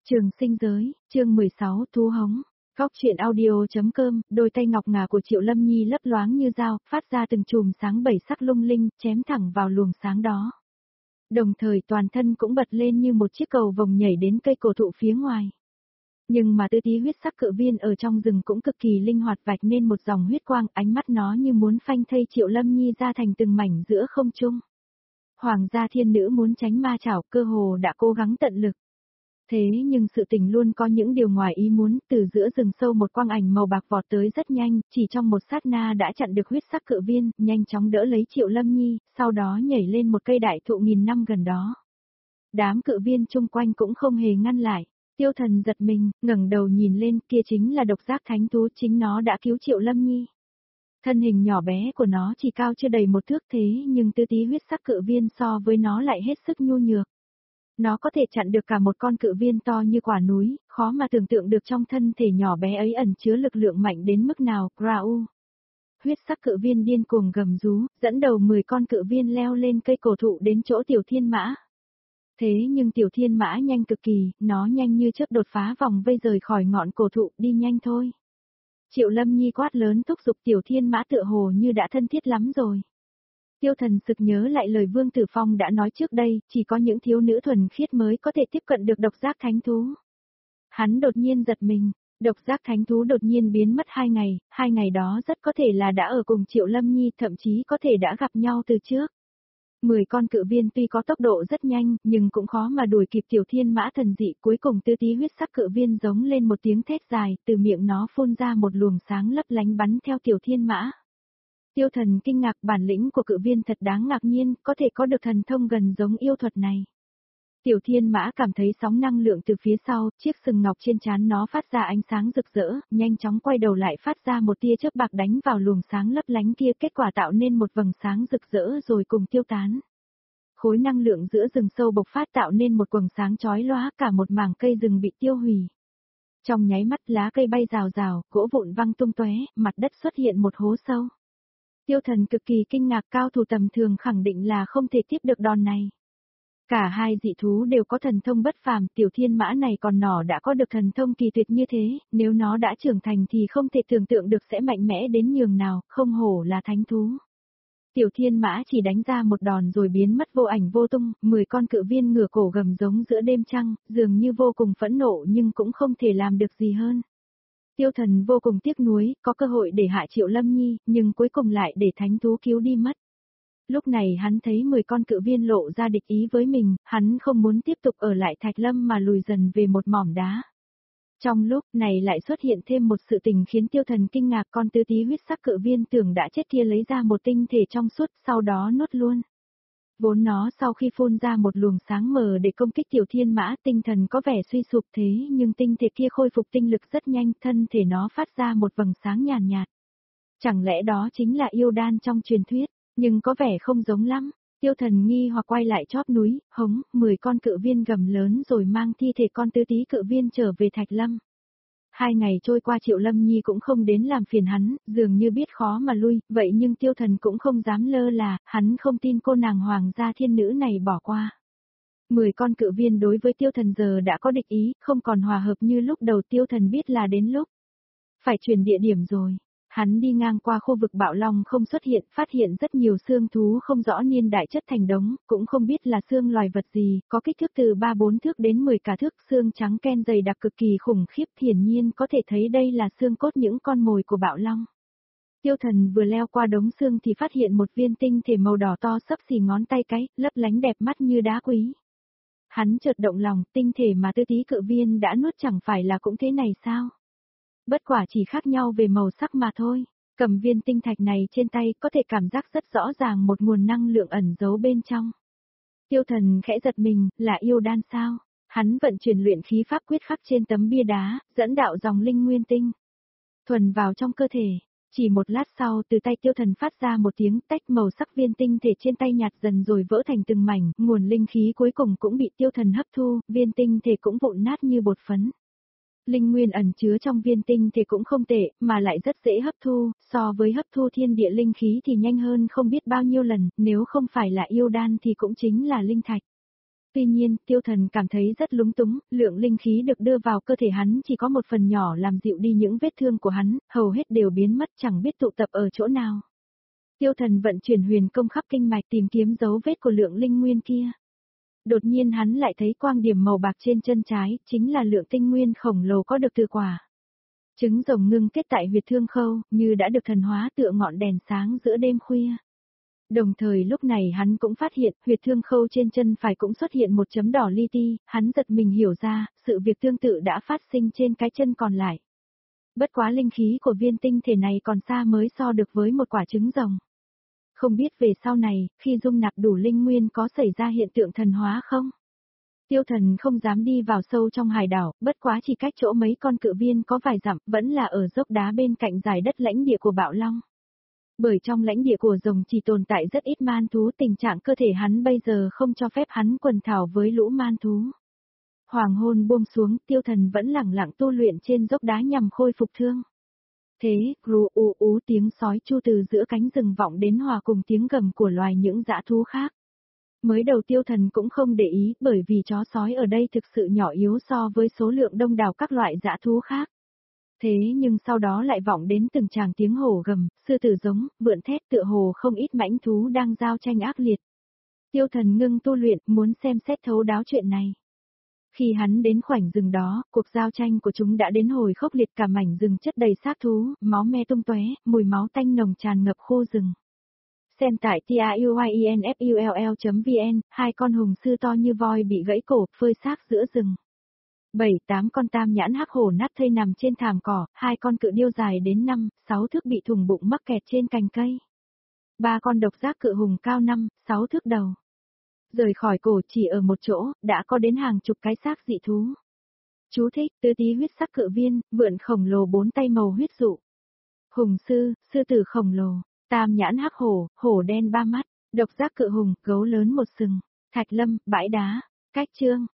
Trường sinh giới, chương 16, thú hống. Góc truyện audio.com, đôi tay ngọc ngà của Triệu Lâm Nhi lấp loáng như dao, phát ra từng chùm sáng bảy sắc lung linh, chém thẳng vào luồng sáng đó. Đồng thời toàn thân cũng bật lên như một chiếc cầu vồng nhảy đến cây cổ thụ phía ngoài. Nhưng mà tứ tí huyết sắc cự viên ở trong rừng cũng cực kỳ linh hoạt vạch nên một dòng huyết quang, ánh mắt nó như muốn phanh thây Triệu Lâm Nhi ra thành từng mảnh giữa không trung. Hoàng gia thiên nữ muốn tránh ma chảo, cơ hồ đã cố gắng tận lực. Thế nhưng sự tình luôn có những điều ngoài ý muốn, từ giữa rừng sâu một quang ảnh màu bạc vọt tới rất nhanh, chỉ trong một sát na đã chặn được huyết sắc cự viên, nhanh chóng đỡ lấy Triệu Lâm Nhi, sau đó nhảy lên một cây đại thụ nghìn năm gần đó. Đám cự viên chung quanh cũng không hề ngăn lại. Tiêu Thần giật mình, ngẩng đầu nhìn lên, kia chính là độc giác thánh thú, chính nó đã cứu Triệu Lâm Nhi. Thân hình nhỏ bé của nó chỉ cao chưa đầy một thước thế nhưng tư tí huyết sắc cự viên so với nó lại hết sức nhu nhược. Nó có thể chặn được cả một con cự viên to như quả núi, khó mà tưởng tượng được trong thân thể nhỏ bé ấy ẩn chứa lực lượng mạnh đến mức nào. Grau. Huyết sắc cự viên điên cuồng gầm rú, dẫn đầu 10 con cự viên leo lên cây cổ thụ đến chỗ tiểu thiên mã. Thế nhưng tiểu thiên mã nhanh cực kỳ, nó nhanh như chớp đột phá vòng vây rời khỏi ngọn cổ thụ, đi nhanh thôi. Triệu Lâm Nhi quát lớn thúc giục tiểu thiên mã tựa hồ như đã thân thiết lắm rồi. Tiêu Thần sực nhớ lại lời Vương Tử Phong đã nói trước đây, chỉ có những thiếu nữ thuần khiết mới có thể tiếp cận được độc giác thánh thú. Hắn đột nhiên giật mình, độc giác thánh thú đột nhiên biến mất 2 ngày đó rất có thể là đã ở cùng Triệu Lâm Nhi, thậm chí có thể đã gặp nhau từ trước. 10 con cự viên tuy có tốc độ rất nhanh, nhưng cũng khó mà đuổi kịp tiểu thiên mã thần dị, cuối cùng tư tí huyết sắc cự viên giống lên một tiếng thét dài, từ miệng nó phun ra một luồng sáng lấp lánh bắn theo tiểu thiên mã. Tiêu Thần kinh ngạc, bản lĩnh của cự viên thật đáng ngạc nhiên, có thể có được thần thông gần giống yêu thuật này. Tiểu thiên mã cảm thấy sóng năng lượng từ phía sau, chiếc sừng ngọc trên trán nó phát ra ánh sáng rực rỡ, nhanh chóng quay đầu lại phát ra một tia chớp bạc đánh vào luồng sáng lấp lánh kia, kết quả tạo nên một vầng sáng rực rỡ rồi cùng tiêu tán. Khối năng lượng giữa rừng sâu bộc phát tạo nên một quầng sáng chói lóa, cả một mảng cây rừng bị tiêu hủy. Trong nháy mắt lá cây bay rào rào, gỗ vụn văng tung tóe, mặt đất xuất hiện một hố sâu. Tiêu Thần cực kỳ kinh ngạc, cao thủ tầm thường khẳng định là không thể tiếp được đòn này. Cả hai dị thú đều có thần thông bất phàm, tiểu thiên mã này còn nhỏ đã có được thần thông kỳ tuyệt như thế, nếu nó đã trưởng thành thì không thể tưởng tượng được sẽ mạnh mẽ đến nhường nào, không hổ là thánh thú. Tiểu thiên mã chỉ đánh ra một đòn rồi biến mất vô ảnh vô tung, 10 con cự viên ngửa cổ gầm giống giữa đêm trăng, dường như vô cùng phẫn nộ nhưng cũng không thể làm được gì hơn. Tiêu Thần vô cùng tiếc nuối, có cơ hội để hạ Triệu Lâm Nhi, nhưng cuối cùng lại để thánh thú cứu đi mất. Lúc này hắn thấy 10 con cự viên lộ ra địch ý với mình, hắn không muốn tiếp tục ở lại Thạch Lâm mà lùi dần về một mỏm đá. Trong lúc này lại xuất hiện thêm một sự tình khiến Tiêu Thần kinh ngạc, con tứ tí huyết sắc cự viên tưởng đã chết kia lấy ra một tinh thể trong suốt, sau đó nuốt luôn. Vốn nó sau khi phun ra một luồng sáng mờ để công kích tiểu thiên mã, tinh thần có vẻ suy sụp thế nhưng tinh thể kia khôi phục tinh lực rất nhanh, thân thể nó phát ra một vầng sáng nhàn nhạt. Chẳng lẽ đó chính là yêu đan trong truyền thuyết, nhưng có vẻ không giống lắm. Tiêu Thần nghi hoặc quay lại chóp núi, hống, 10 con cự viên gầm lớn rồi mang thi thể con tứ tí cự viên trở về Thạch Lâm. 2 ngày trôi qua Triệu Lâm Nhi cũng không đến làm phiền hắn, dường như biết khó mà lui, vậy nhưng Tiêu Thần cũng không dám lơ là, hắn không tin cô nàng hoàng gia thiên nữ này bỏ qua. 10 con cự viên đối với Tiêu Thần giờ đã có địch ý, không còn hòa hợp như lúc đầu. Tiêu Thần biết là đến lúc phải chuyển địa điểm rồi. Hắn đi ngang qua khu vực bạo long không xuất hiện, phát hiện rất nhiều xương thú không rõ niên đại chất thành đống, cũng không biết là xương loài vật gì, có kích thước từ 3-4 thước đến 10 cả thước, xương trắng ken dày đặc cực kỳ khủng khiếp, hiển nhiên có thể thấy đây là xương cốt những con mồi của bạo long. Tiêu Thần vừa leo qua đống xương thì phát hiện một viên tinh thể màu đỏ to xấp xỉ ngón tay cái, lấp lánh đẹp mắt như đá quý. Hắn chợt động lòng, tinh thể mà tư tí cự viên đã nuốt chẳng phải là cũng thế này sao? Bất quả chỉ khác nhau về màu sắc mà thôi. Cầm viên tinh thạch này trên tay có thể cảm giác rất rõ ràng một nguồn năng lượng ẩn giấu bên trong. Tiêu Thần khẽ giật mình, là yêu đan sao? Hắn vận chuyển luyện khí pháp quyết khắc trên tấm bia đá, dẫn đạo dòng linh nguyên tinh thuần vào trong cơ thể. Chỉ một lát sau, từ tay Tiêu Thần phát ra một tiếng tách, màu sắc viên tinh thể trên tay nhạt dần rồi vỡ thành từng mảnh, nguồn linh khí cuối cùng cũng bị Tiêu Thần hấp thu, viên tinh thể cũng vụn nát như bột phấn. Linh nguyên ẩn chứa trong viên tinh thể cũng không tệ, mà lại rất dễ hấp thu, so với hấp thu thiên địa linh khí thì nhanh hơn không biết bao nhiêu lần, nếu không phải là yêu đan thì cũng chính là linh thạch. Tuy nhiên, Tiêu Thần cảm thấy rất lúng túng, lượng linh khí được đưa vào cơ thể hắn chỉ có một phần nhỏ làm dịu đi những vết thương của hắn, hầu hết đều biến mất chẳng biết tụ tập ở chỗ nào. Tiêu Thần vận chuyển huyền công khắp kinh mạch tìm kiếm dấu vết của lượng linh nguyên kia. Đột nhiên hắn lại thấy quang điểm màu bạc trên chân trái, chính là lượng tinh nguyên khổng lồ có được từ quả. Trứng rồng ngưng kết tại huyệt thương khâu, như đã được thần hóa tựa ngọn đèn sáng giữa đêm khuya. Đồng thời lúc này hắn cũng phát hiện, huyệt thương khâu trên chân phải cũng xuất hiện một chấm đỏ li ti, hắn giật mình hiểu ra, sự việc tương tự đã phát sinh trên cái chân còn lại. Bất quá linh khí của viên tinh thể này còn xa mới so được với một quả trứng rồng. Không biết về sau này, khi dung nạp đủ linh nguyên có xảy ra hiện tượng thần hóa không? Tiêu Thần không dám đi vào sâu trong hải đảo, bất quá chỉ cách chỗ mấy con cự viên có vài dặm, vẫn là ở dốc đá bên cạnh dải đất lãnh địa của Bạo Long. Bởi trong lãnh địa của rồng chỉ tồn tại rất ít man thú, tình trạng cơ thể hắn bây giờ không cho phép hắn quần thảo với lũ man thú. Hoàng hôn buông xuống, Tiêu Thần vẫn lẳng lặng tu luyện trên dốc đá nhằm khôi phục thương. Thế, ru u ú tiếng sói chu từ giữa cánh rừng vọng đến hòa cùng tiếng gầm của loài những dã thú khác. Mới đầu Tiêu Thần cũng không để ý, bởi vì chó sói ở đây thực sự nhỏ yếu so với số lượng đông đảo các loại dã thú khác. Thế nhưng sau đó lại vọng đến từng tràng tiếng hổ gầm, sư tử giống, vượn thét, tựa hồ không ít mãnh thú đang giao tranh ác liệt. Tiêu Thần ngưng tu luyện, muốn xem xét thấu đáo chuyện này. Khi hắn đến khoảnh rừng đó, cuộc giao tranh của chúng đã đến hồi khốc liệt, cả mảnh rừng chất đầy xác thú, máu me tung tóe, mùi máu tanh nồng tràn ngập khu rừng. Xem tại tiuyinfull.vn, hai con hùng sư to như voi bị gãy cổ, phơi xác giữa rừng. 7-8 con tam nhãn hắc hổ nát thây nằm trên thảm cỏ, hai con cự điêu dài đến 5-6 thước bị thủng bụng mắc kẹt trên cành cây. Ba con độc giác cự hùng cao 5-6 thước đầu. Rời khỏi cổ chỉ ở một chỗ, đã có đến hàng chục cái xác dị thú. Chú thích, tứ tí huyết sắc cự viên, vượn khổng lồ 4 tay màu huyết dụ. Hùng sư, sư tử khổng lồ, tam nhãn hắc hổ, hổ đen 3 mắt, độc giác cự hùng, gấu lớn một sừng. Thạch lâm, bãi đá, cách chương.